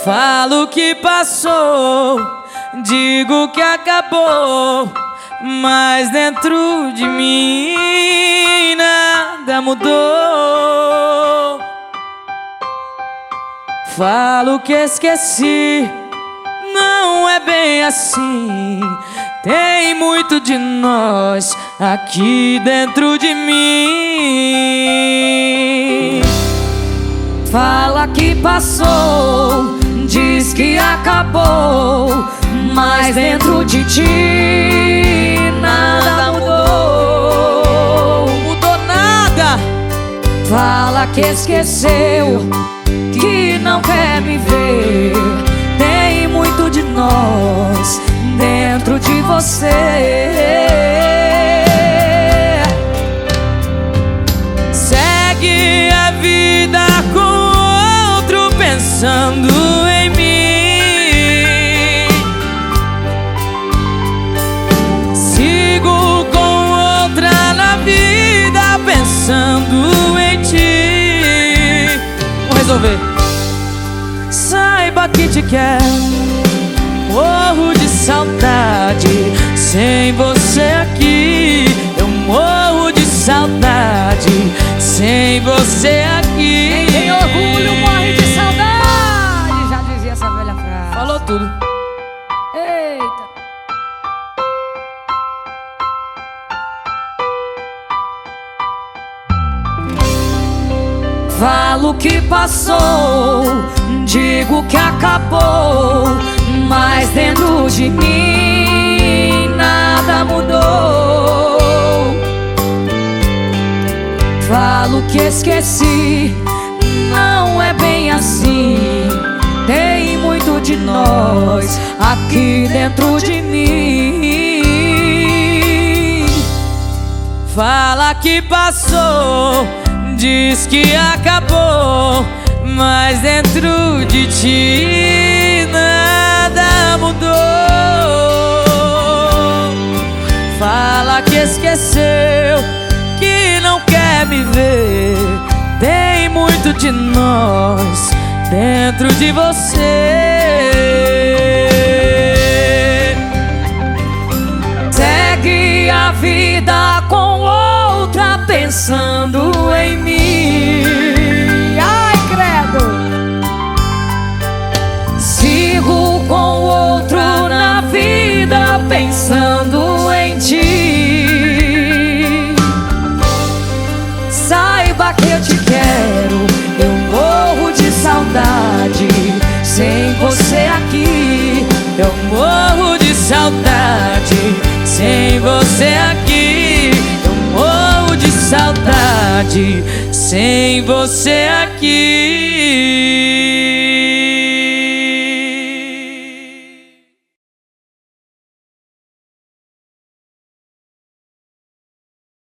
Falo que passou, digo que acabou, mas dentro de mim nada mudou. Falo que esqueci, não é bem assim. Tem muito de nós aqui dentro de mim. Fala que passou, diz que acabou, mas dentro de ti nada mudou. Mudou nada. Fala que esqueceu, que não quer me ver. Tem muito de nós dentro de você. Segue a vida com outro pensando em mim. Sigo com outra na vida pensando em ti. Vamos resolver. Saiba que te quero, morro de saudade. Sem você aqui eu morro de saudade. Sem você aqui quem tem orgulho morre de saudade. Já dizia essa velha frase. Falou tudo. Eita. Falo que passou, digo que acabou, mas dentro de mim nada mudou. Falo que esqueci, não é bem assim. Tem muito de nós aqui dentro de mim. Fala que passou, diz que acabou, mas dentro de ti nada mudou. Fala que esqueceu, que não quer me ver. Tem muito de nós dentro de você. Segue a vida com outra pensando em mim. Ai, credo. Sigo com outro na vida pensando em ti. Saiba que eu te quero, eu morro de saudade. Sem você aqui eu morro de saudade. Sem você aqui eu morro de saudade. Sem você aqui.